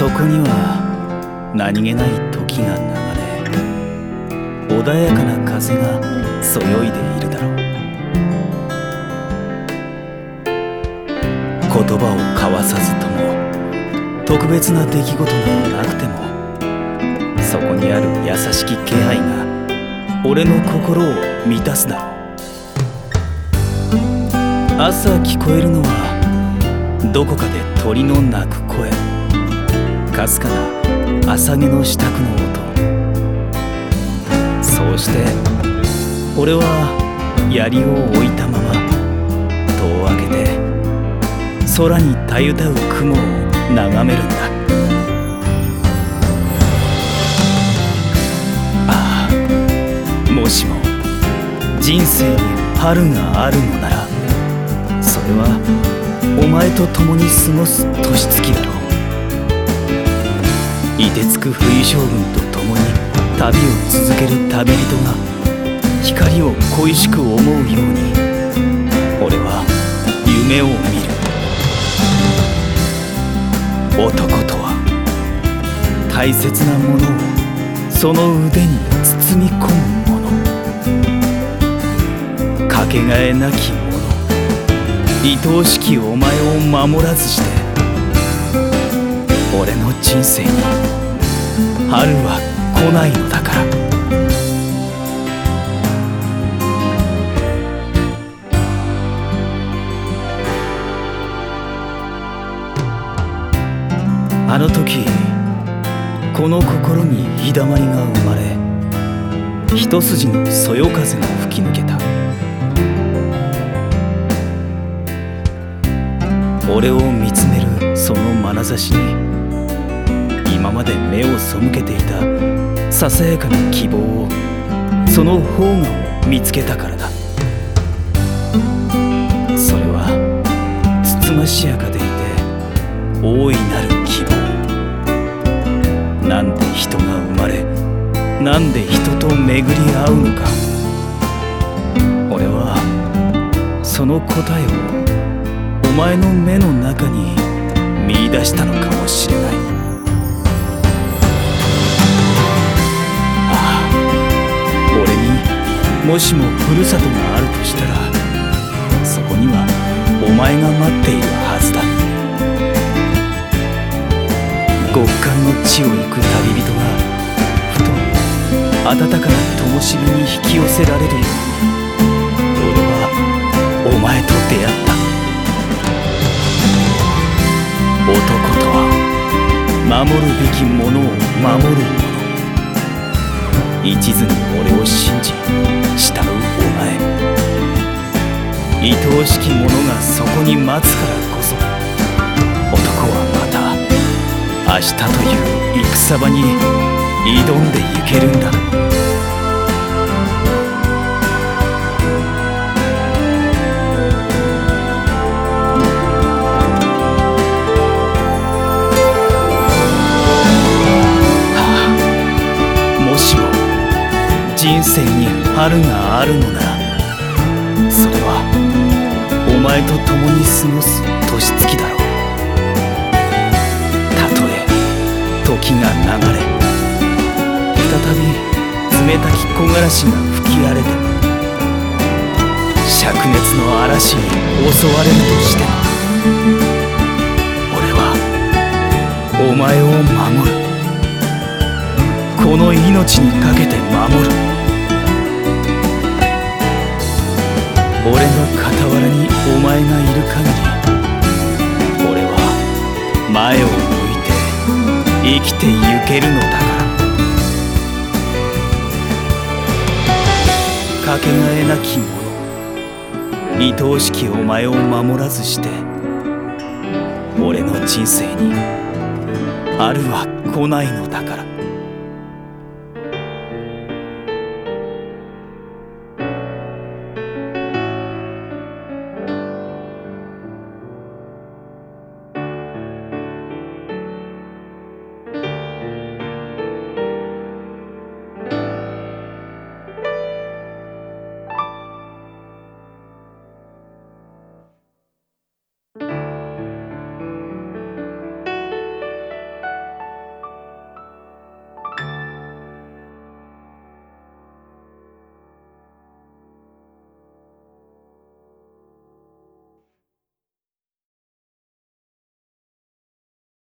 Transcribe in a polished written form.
そこには何気ない時が流れ、穏やかな風がそよいでいるだろう。言葉を交わさずとも、特別な出来事などなくても、そこにある優しき気配が俺の心を満たすだろう。朝聞こえるのはどこかで鳥の鳴く声、かすかな朝毛の支度の音。そうして俺は槍を置いたまま戸を開けて空にたゆたう雲を眺めるんだ。ああ、もしも人生に春があるのなら、それはお前と共に過ごす年月だろう。凍てつく冬将軍と共に旅を続ける旅人が光を恋しく思うように、俺は夢を見る。男とは大切なものをその腕に包み込むもの、かけがえなきもの、愛おしきお前を守らずして俺の人生に春は来ないのだから。あの時この心に日だまりが生まれ、一筋のそよ風が吹き抜けた。俺を見つめるその眼差しに、今まで目を背けていたささやかな希望を、その方がを見つけたからだ。それはつつましやかでいて大いなる希望。なんで人が生まれ、なんで人と巡り合うのか。俺はその答えをお前の目の中に見出したのかもしれない。ああ、俺にもしもふるさとがあるとしたら、そこにはお前が待っているはずだ。極寒の地を行く旅人がふと暖かな灯火に引き寄せられるように、俺はお前と出会った。男とは守るべきものを守るもの。一途に俺を信じ慕うお前、愛おしきものがそこに待つからこそ、男はまた明日という戦場に挑んでいけるんだ。人生に春があるのなら、それはお前と共に過ごす年月だろう。たとえ時が流れ、再び冷たき木枯らしが吹き荒れても、灼熱の嵐に襲われるとしても、俺はお前を守る。この命にかけて守る。俺の傍らにお前がいる限り、俺は前を向いて生きてゆけるのだから。かけがえなきもの、愛おしきお前を守らずして俺の人生に春は来ないのだから。